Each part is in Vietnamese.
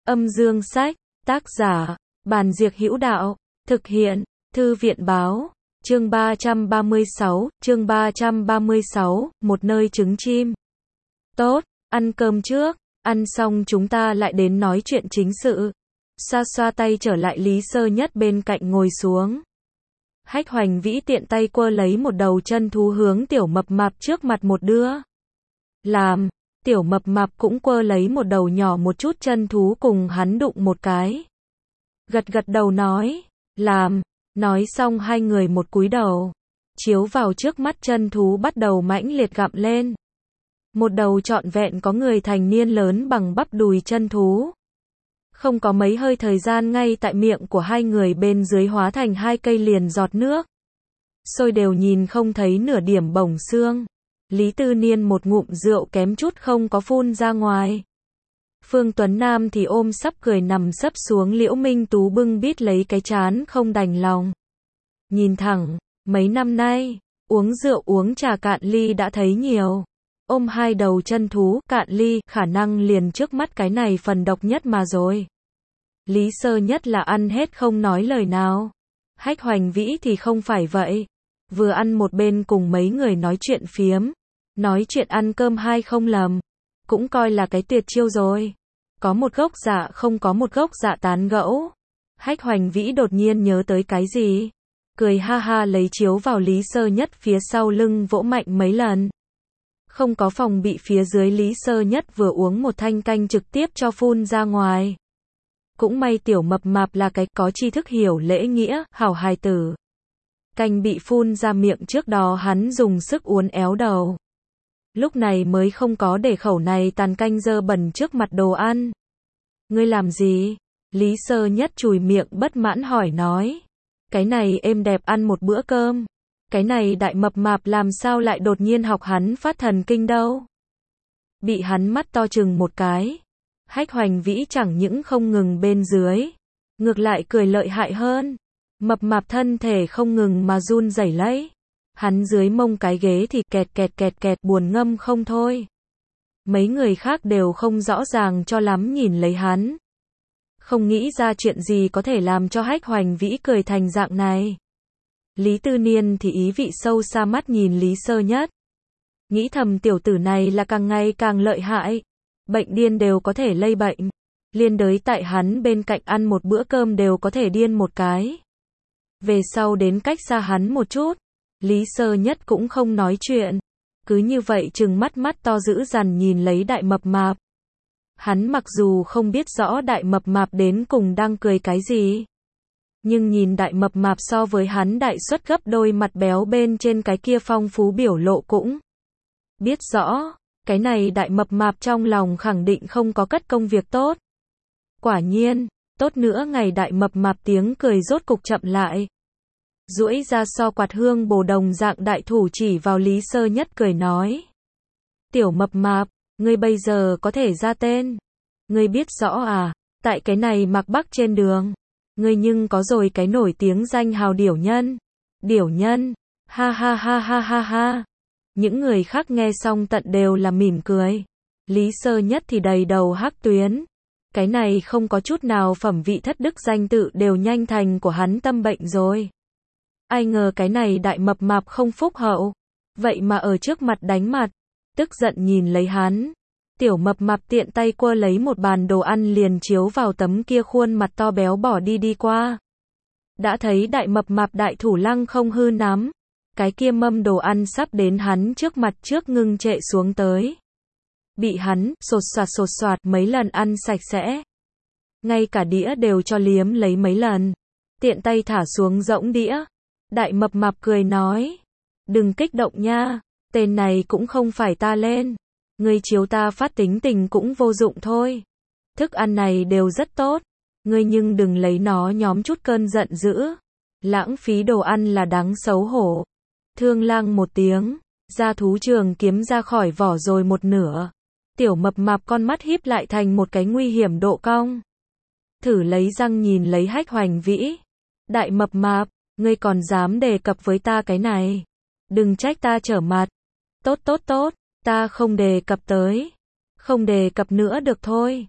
Âm dương sách, tác giả, Bàn Diệc Hữu Đạo, thực hiện, Thư viện báo, chương 336, một nơi trứng chim. Tốt, ăn cơm trước, ăn xong chúng ta lại đến nói chuyện chính sự. Xoa xoa tay trở lại Lý Sơ Nhất bên cạnh ngồi xuống. Hách Hoành Vĩ tiện tay quơ lấy một đầu chân thú hướng tiểu mập mạp trước mặt một đưa. Làm, tiểu mập mạp cũng quơ lấy một đầu nhỏ một chút chân thú cùng hắn đụng một cái. Gật gật đầu nói, làm, nói xong hai người một cúi đầu. Chiếu vào trước mắt chân thú bắt đầu mãnh liệt gặm lên. Một đầu trọn vẹn có người thành niên lớn bằng bắp đùi chân thú. Không có mấy hơi thời gian ngay tại miệng của hai người bên dưới hóa thành hai cây liền giọt nước. Sôi đều nhìn không thấy nửa điểm bổng xương. Lý Tư Niên một ngụm rượu kém chút không có phun ra ngoài. Phương Tuấn Nam thì ôm sắp cười nằm sấp xuống Liễu Minh Tú bưng bít lấy cái trán không đành lòng. Nhìn thẳng, mấy năm nay, uống rượu uống trà cạn ly đã thấy nhiều. Ôm hai đầu chân thú, cạn ly, khả năng liền trước mắt cái này phần độc nhất mà rồi. Lý Sơ Nhất là ăn hết không nói lời nào. Hách Hoành Vĩ thì không phải vậy. Vừa ăn một bên cùng mấy người nói chuyện phiếm. Nói chuyện ăn cơm hai không lầm. Cũng coi là cái tuyệt chiêu rồi. Có một gốc dạ không có một gốc dạ tán gẫu. Hách Hoành Vĩ đột nhiên nhớ tới cái gì. Cười ha ha lấy chiếu vào Lý Sơ Nhất phía sau lưng vỗ mạnh mấy lần. Không có phòng bị phía dưới Lý Sơ Nhất vừa uống một thanh canh trực tiếp cho phun ra ngoài. Cũng may tiểu mập mạp là cái có tri thức hiểu lễ nghĩa, hảo hài tử. Canh bị phun ra miệng trước đó hắn dùng sức uốn éo đầu. Lúc này mới không có để khẩu này tàn canh dơ bẩn trước mặt đồ ăn. Ngươi làm gì? Lý Sơ Nhất chùi miệng bất mãn hỏi nói. Cái này êm đẹp ăn một bữa cơm. Cái này đại mập mạp làm sao lại đột nhiên học hắn phát thần kinh đâu. Bị hắn mắt to chừng một cái. Hách Hoành Vĩ chẳng những không ngừng bên dưới. Ngược lại cười lợi hại hơn. Mập mạp thân thể không ngừng mà run rẩy lấy. Hắn dưới mông cái ghế thì kẹt kẹt kẹt kẹt buồn ngâm không thôi. Mấy người khác đều không rõ ràng cho lắm nhìn lấy hắn. Không nghĩ ra chuyện gì có thể làm cho Hách Hoành Vĩ cười thành dạng này. Lý Tư Niên thì ý vị sâu xa mắt nhìn Lý Sơ Nhất. Nghĩ thầm tiểu tử này là càng ngày càng lợi hại. Bệnh điên đều có thể lây bệnh. Liên đới tại hắn bên cạnh ăn một bữa cơm đều có thể điên một cái. Về sau đến cách xa hắn một chút. Lý Sơ Nhất cũng không nói chuyện. Cứ như vậy trừng mắt mắt to dữ dằn nhìn lấy đại mập mạp. Hắn mặc dù không biết rõ đại mập mạp đến cùng đang cười cái gì. Nhưng nhìn đại mập mạp so với hắn đại suất gấp đôi mặt béo bên trên cái kia phong phú biểu lộ cũng biết rõ, cái này đại mập mạp trong lòng khẳng định không có cất công việc tốt. Quả nhiên, tốt nữa ngày đại mập mạp tiếng cười rốt cục chậm lại. Duỗi ra so quạt hương bồ đồng dạng đại thủ chỉ vào Lý Sơ Nhất cười nói. Tiểu mập mạp, ngươi bây giờ có thể ra tên. Ngươi biết rõ à, tại cái này Mạc Bắc trên đường. Ngươi nhưng có rồi cái nổi tiếng danh hào điểu nhân. Điểu nhân, ha ha ha ha ha ha. Những người khác nghe xong tận đều là mỉm cười. Lý Sơ Nhất thì đầy đầu hắc tuyến. Cái này không có chút nào phẩm vị thất đức danh tự đều nhanh thành của hắn tâm bệnh rồi. Ai ngờ cái này đại mập mạp không phúc hậu. Vậy mà ở trước mặt đánh mặt. Tức giận nhìn lấy hắn. Tiểu mập mạp tiện tay quơ lấy một bàn đồ ăn liền chiếu vào tấm kia khuôn mặt to béo bỏ đi qua. Đã thấy đại mập mạp đại thủ lăng không hư nắm. Cái kia mâm đồ ăn sắp đến hắn trước mặt trước ngưng trệ xuống tới. Bị hắn sột soạt mấy lần ăn sạch sẽ. Ngay cả đĩa đều cho liếm lấy mấy lần. Tiện tay thả xuống rỗng đĩa. Đại mập mạp cười nói. Đừng kích động nha. Tên này cũng không phải ta lên. Ngươi chiếu ta phát tính tình cũng vô dụng thôi. Thức ăn này đều rất tốt. Ngươi nhưng đừng lấy nó nhóm chút cơn giận dữ. Lãng phí đồ ăn là đáng xấu hổ. Thương lang một tiếng. Ra thú trường kiếm ra khỏi vỏ rồi một nửa. Tiểu mập mạp con mắt híp lại thành một cái nguy hiểm độ cong. Thử lấy răng nhìn lấy Hách Hoành Vĩ. Đại mập mạp, ngươi còn dám đề cập với ta cái này. Đừng trách ta trở mặt. Tốt, ta không đề cập tới. Không đề cập nữa được thôi.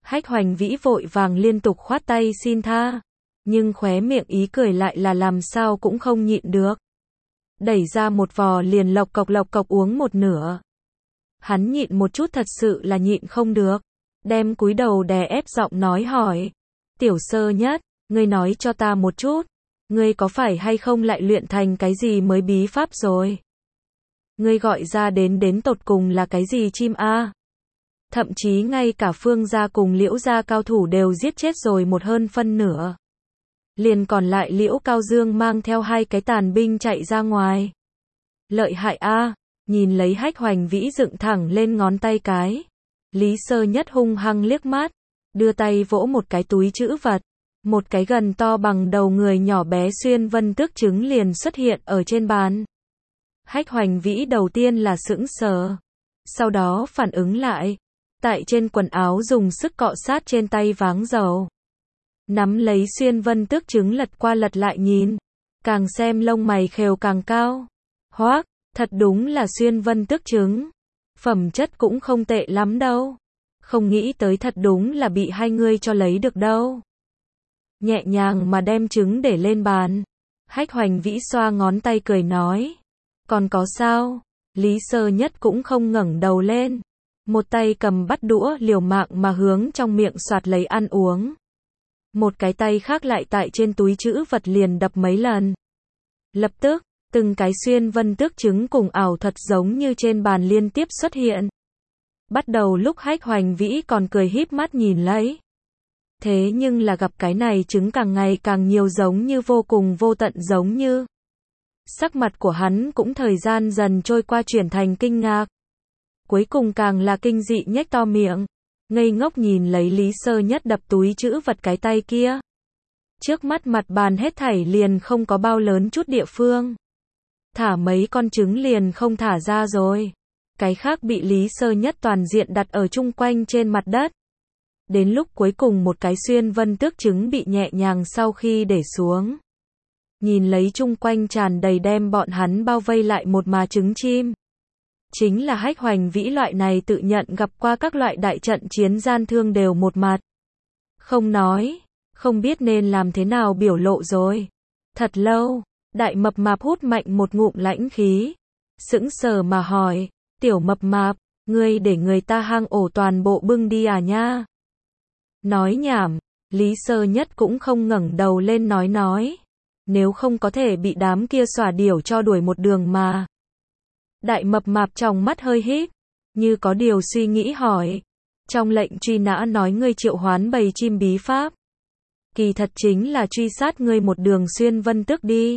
Hách Hoành Vĩ vội vàng liên tục khoát tay xin tha, nhưng khóe miệng ý cười lại là làm sao cũng không nhịn được. Đẩy ra một vò liền lộc cộc uống một nửa. Hắn nhịn một chút thật sự là nhịn không được, đem cúi đầu đè ép giọng nói hỏi. Tiểu Sơ Nhất, ngươi nói cho ta một chút, ngươi có phải hay không lại luyện thành cái gì mới bí pháp rồi? Ngươi gọi ra đến tột cùng là cái gì chim a? Thậm chí ngay cả Phương gia cùng Liễu gia cao thủ đều giết chết rồi một hơn phân nửa. Liền còn lại Liễu Cao Dương mang theo 2 cái tàn binh chạy ra ngoài. Lợi hại a, nhìn lấy Hách Hoành Vĩ dựng thẳng lên ngón tay cái. Lý Sơ Nhất hung hăng liếc mắt, đưa tay vỗ một cái túi trữ vật. Một cái gần to bằng đầu người nhỏ bé xuyên vân tước trứng liền xuất hiện ở trên bàn. Hách Hoành Vĩ đầu tiên là sững sờ, sau đó phản ứng lại, tại trên quần áo dùng sức cọ sát trên tay váng dầu. Nắm lấy xuyên vân tước trứng lật qua lật lại nhìn, càng xem lông mày khều càng cao. Hoác, thật đúng là xuyên vân tước trứng, phẩm chất cũng không tệ lắm đâu. Không nghĩ tới thật đúng là bị hai ngươi cho lấy được đâu. Nhẹ nhàng mà đem trứng để lên bàn. Hách Hoành Vĩ xoa ngón tay cười nói. Còn có sao? Lý Sơ Nhất cũng không ngẩng đầu lên. Một tay cầm bắt đũa liều mạng mà hướng trong miệng soạt lấy ăn uống. Một cái tay khác lại tại trên túi trữ vật liền đập mấy lần. Lập tức, từng cái xuyên vân tước trứng cùng ảo thuật giống như trên bàn liên tiếp xuất hiện. Bắt đầu lúc Hách Hoành Vĩ còn cười híp mắt nhìn lấy. Thế nhưng là gặp cái này trứng càng ngày càng nhiều giống như vô cùng vô tận giống như. Sắc mặt của hắn cũng thời gian dần trôi qua chuyển thành kinh ngạc. Cuối cùng càng là kinh dị nhếch to miệng. Ngây ngốc nhìn lấy Lý Sơ Nhất đập túi trữ vật cái tay kia. Trước mắt mặt bàn hết thảy liền không có bao lớn chút địa phương. Thả mấy con trứng liền không thả ra rồi. Cái khác bị Lý Sơ Nhất toàn diện đặt ở chung quanh trên mặt đất. Đến lúc cuối cùng một cái xuyên vân tước trứng bị nhẹ nhàng sau khi để xuống. Nhìn lấy chung quanh tràn đầy đem bọn hắn bao vây lại một mà trứng chim. Chính là Hách Hoành Vĩ loại này tự nhận gặp qua các loại đại trận chiến gian thương đều một mặt. Không nói, không biết nên làm thế nào biểu lộ rồi. Thật lâu, đại mập mạp hút mạnh một ngụm lãnh khí. Sững sờ mà hỏi, tiểu mập mạp, ngươi để người ta hang ổ toàn bộ bưng đi à nha? Nói nhảm, Lý Sơ Nhất cũng không ngẩng đầu lên nói. Nếu không có thể bị đám kia xòa điểu cho đuổi một đường mà. Đại mập mạp trong mắt hơi híp, như có điều suy nghĩ hỏi. Trong lệnh truy nã nói ngươi triệu hoán bầy chim bí pháp. Kỳ thật chính là truy sát ngươi một đường xuyên vân tước đi.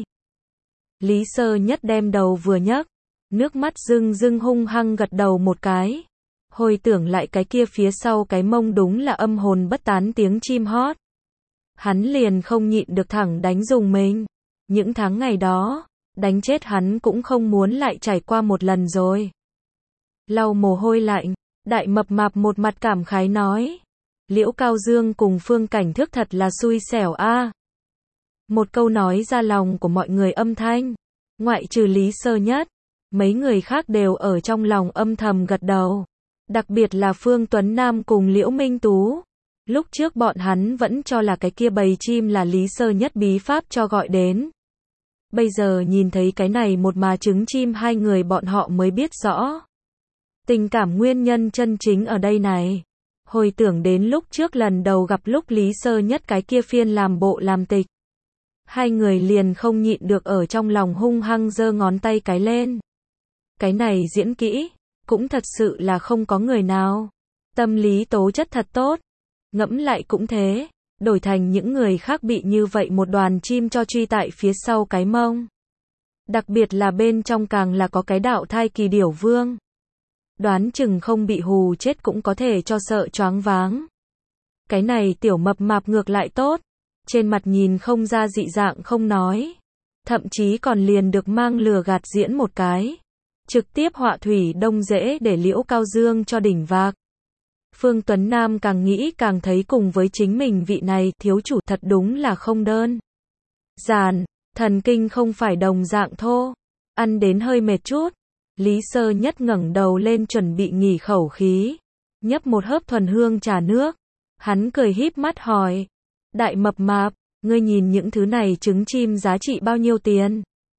Lý Sơ Nhất đem đầu vừa nhấc, nước mắt rưng hung hăng gật đầu một cái. Hồi tưởng lại cái kia phía sau cái mông đúng là âm hồn bất tán tiếng chim hót. Hắn liền không nhịn được thẳng đánh dùng mình. Những tháng ngày đó, đánh chết hắn cũng không muốn lại trải qua một lần rồi. Lau mồ hôi lạnh, đại mập mạp một mặt cảm khái nói. Liễu Cao Dương cùng Phương Cảnh Thước thật là xui xẻo a. Một câu nói ra lòng của mọi người âm thanh. Ngoại trừ Lý Sơ Nhất, mấy người khác đều ở trong lòng âm thầm gật đầu. Đặc biệt là Phương Tuấn Nam cùng Liễu Minh Tú. Lúc trước bọn hắn vẫn cho là cái kia bầy chim là Lý Sơ Nhất bí pháp cho gọi đến. Bây giờ nhìn thấy cái này một mà trứng chim hai người bọn họ mới biết rõ. Tình cảm nguyên nhân chân chính ở đây này. Hồi tưởng đến lúc trước lần đầu gặp lúc Lý Sơ Nhất cái kia phiên làm bộ làm tịch. Hai người liền không nhịn được ở trong lòng hung hăng giơ ngón tay cái lên. Cái này diễn kỹ, cũng thật sự là không có người nào. Tâm lý tố chất thật tốt. Ngẫm lại cũng thế, đổi thành những người khác bị như vậy một đoàn chim cho truy tại phía sau cái mông. Đặc biệt là bên trong càng là có cái đạo thai kỳ điểu vương. Đoán chừng không bị hù chết cũng có thể cho sợ choáng váng. Cái này tiểu mập mạp ngược lại tốt, trên mặt nhìn không ra dị dạng không nói. Thậm chí còn liền được mang lừa gạt diễn một cái. Trực tiếp họa thủy đông dễ để Liễu Cao Dương cho đỉnh vạc. Phương Tuấn Nam càng nghĩ càng thấy cùng với chính mình vị này thiếu chủ thật đúng là không đơn giản, thần kinh không phải đồng dạng thô, ăn đến hơi mệt chút. Lý Sơ Nhất ngẩng đầu lên chuẩn bị nghỉ khẩu khí, nhấp một hớp thuần hương trà nước, Hắn cười híp mắt hỏi. Đại mập mạp, ngươi nhìn những thứ này trứng chim giá trị bao nhiêu tiền?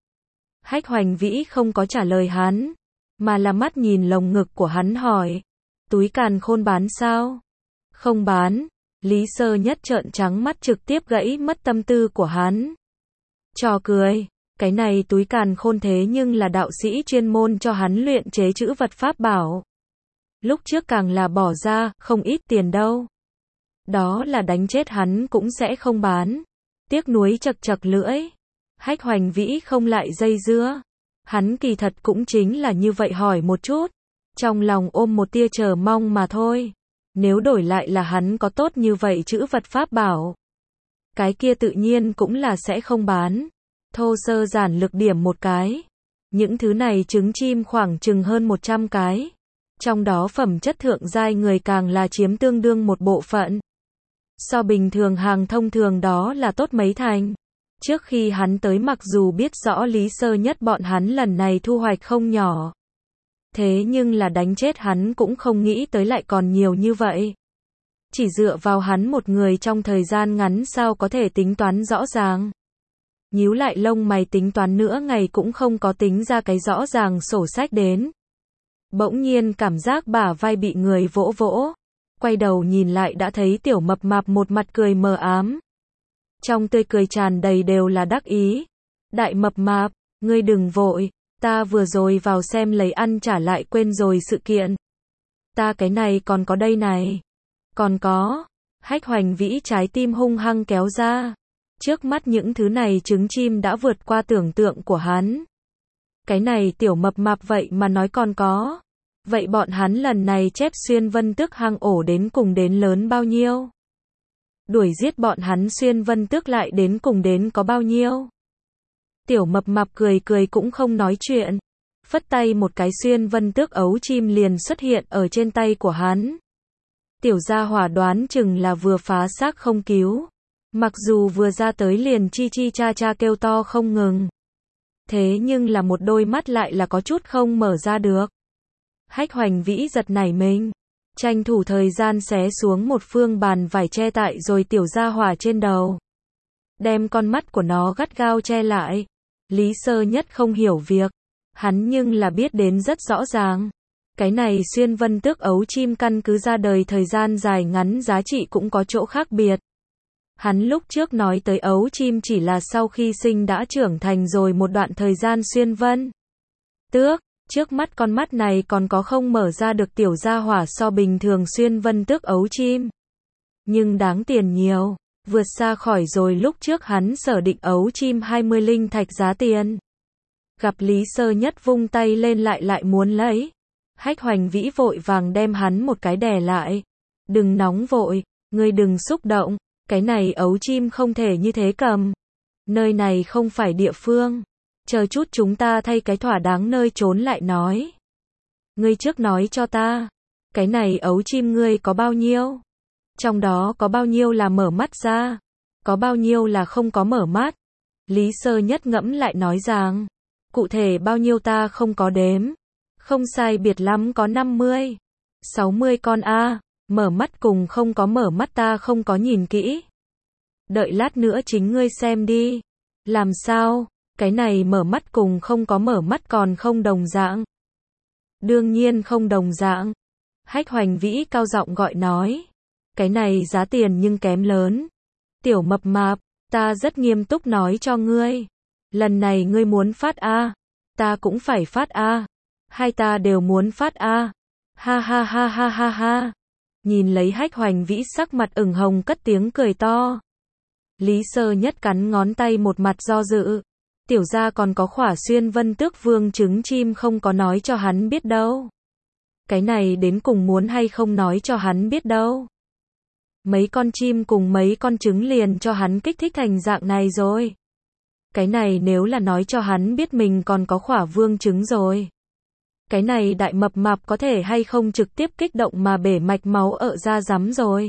Hách Hoành Vĩ không có trả lời hắn, mà là mắt nhìn lồng ngực của hắn hỏi. Túi càn khôn bán sao? Không bán. Lý Sơ Nhất trợn trắng mắt trực tiếp gãy mất tâm tư của hắn. Trò cười, cái này túi càn khôn thế nhưng là đạo sĩ chuyên môn cho hắn luyện chế trữ vật pháp bảo. Lúc trước càng là bỏ ra, không ít tiền đâu. Đó là đánh chết hắn cũng sẽ không bán. Tiếc nuối chật chật lưỡi. Hách Hoành Vĩ không lại dây dưa. Hắn kỳ thật cũng chính là như vậy hỏi một chút. Trong lòng ôm một tia chờ mong mà thôi. Nếu đổi lại là hắn có tốt như vậy trữ vật pháp bảo, cái kia tự nhiên cũng là sẽ không bán. Thô sơ giản lược điểm một cái. Những thứ này trứng chim khoảng chừng hơn 100 cái. Trong đó phẩm chất thượng giai người càng là chiếm tương đương một bộ phận. So bình thường hàng thông thường đó là tốt mấy thành. Trước khi hắn tới mặc dù biết rõ Lý Sơ Nhất bọn hắn lần này thu hoạch không nhỏ. Thế nhưng là đánh chết hắn cũng không nghĩ tới lại còn nhiều như vậy. Chỉ dựa vào hắn một người trong thời gian ngắn sao có thể tính toán rõ ràng. Nhíu lại lông mày tính toán nữa ngày cũng không có tính ra cái rõ ràng sổ sách đến. Bỗng nhiên cảm giác bả vai bị người vỗ vỗ. Quay đầu nhìn lại đã thấy tiểu mập mạp một mặt cười mờ ám. Trong tươi cười tràn đầy đều là đắc ý. Đại mập mạp, ngươi đừng vội. Ta vừa rồi vào xem lấy ăn trả lại quên rồi sự kiện. Ta cái này còn có đây này. Còn có. Hách Hoành Vĩ trái tim hung hăng kéo ra. Trước mắt những thứ này trứng chim đã vượt qua tưởng tượng của hắn. Cái này tiểu mập mạp vậy mà nói còn có. Vậy bọn hắn lần này chép xuyên vân tước hang ổ đến cùng đến lớn bao nhiêu? Đuổi giết bọn hắn xuyên vân tước lại đến cùng đến có bao nhiêu? Tiểu mập mạp cười cười cũng không nói chuyện. Phất tay một cái xuyên vân tước ấu chim liền xuất hiện ở trên tay của hắn. Tiểu gia hỏa đoán chừng là vừa phá xác không cứu. Mặc dù vừa ra tới liền chi chi cha cha kêu to không ngừng. Thế nhưng là một đôi mắt lại là có chút không mở ra được. Hách Hoành Vĩ giật nảy mình. Tranh thủ thời gian xé xuống một phương bàn vải che tại rồi tiểu gia hỏa trên đầu. Đem con mắt của nó gắt gao che lại. Lý Sơ Nhất không hiểu việc. Hắn nhưng là biết đến rất rõ ràng. Cái này xuyên vân tước ấu chim căn cứ ra đời thời gian dài ngắn giá trị cũng có chỗ khác biệt. Hắn lúc trước nói tới ấu chim chỉ là sau khi sinh đã trưởng thành rồi một đoạn thời gian xuyên vân tước. Trước mắt con mắt này còn có không mở ra được tiểu gia hỏa so bình thường xuyên vân tước ấu chim. Nhưng đáng tiền nhiều. Vượt xa khỏi rồi lúc trước hắn sở định ấu chim 20 linh thạch giá tiền. Gặp Lý Sơ Nhất vung tay lên lại muốn lấy. Hách Hoành Vĩ vội vàng đem hắn một cái đè lại. Đừng nóng vội, ngươi đừng xúc động, cái này ấu chim không thể như thế cầm. Nơi này không phải địa phương. Chờ chút chúng ta thay cái thỏa đáng nơi trốn lại nói. Ngươi trước nói cho ta, cái này ấu chim ngươi có bao nhiêu? Trong đó có bao nhiêu là mở mắt ra? Có bao nhiêu là không có mở mắt? Lý Sơ Nhất ngẫm lại nói rằng, cụ thể bao nhiêu ta không có đếm. Không sai biệt lắm có 50, 60 con a, mở mắt cùng không có mở mắt ta không có nhìn kỹ. Đợi lát nữa chính ngươi xem đi. Làm sao? Cái này mở mắt cùng không có mở mắt còn không đồng dạng. Đương nhiên không đồng dạng. Hách Hoành Vĩ cao giọng gọi nói. Cái này giá tiền nhưng kém lớn. Tiểu mập mạp, ta rất nghiêm túc nói cho ngươi. Lần này ngươi muốn phát A. Ta cũng phải phát A. Hai ta đều muốn phát A. Ha ha ha ha ha ha. Nhìn lấy Hách Hoành Vĩ sắc mặt ửng hồng cất tiếng cười to. Lý Sơ Nhất cắn ngón tay một mặt do dự. Tiểu gia còn có khỏa xuyên vân tước vương trứng chim không có nói cho hắn biết đâu. Cái này đến cùng muốn hay không nói cho hắn biết đâu. Mấy con chim cùng mấy con trứng liền cho hắn kích thích thành dạng này rồi. Cái này nếu là nói cho hắn biết mình còn có khỏa vương trứng rồi. Cái này đại mập mạp có thể hay không trực tiếp kích động mà bể mạch máu ở da rắm rồi.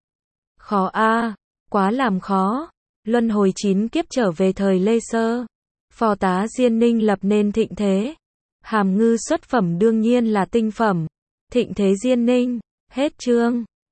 Khó a, quá làm khó. Luân hồi 9 kiếp trở về thời Lê Sơ. Phò tá Diên Ninh lập nên thịnh thế. Hàm ngư xuất phẩm đương nhiên là tinh phẩm. Thịnh thế Diên Ninh. Hết chương.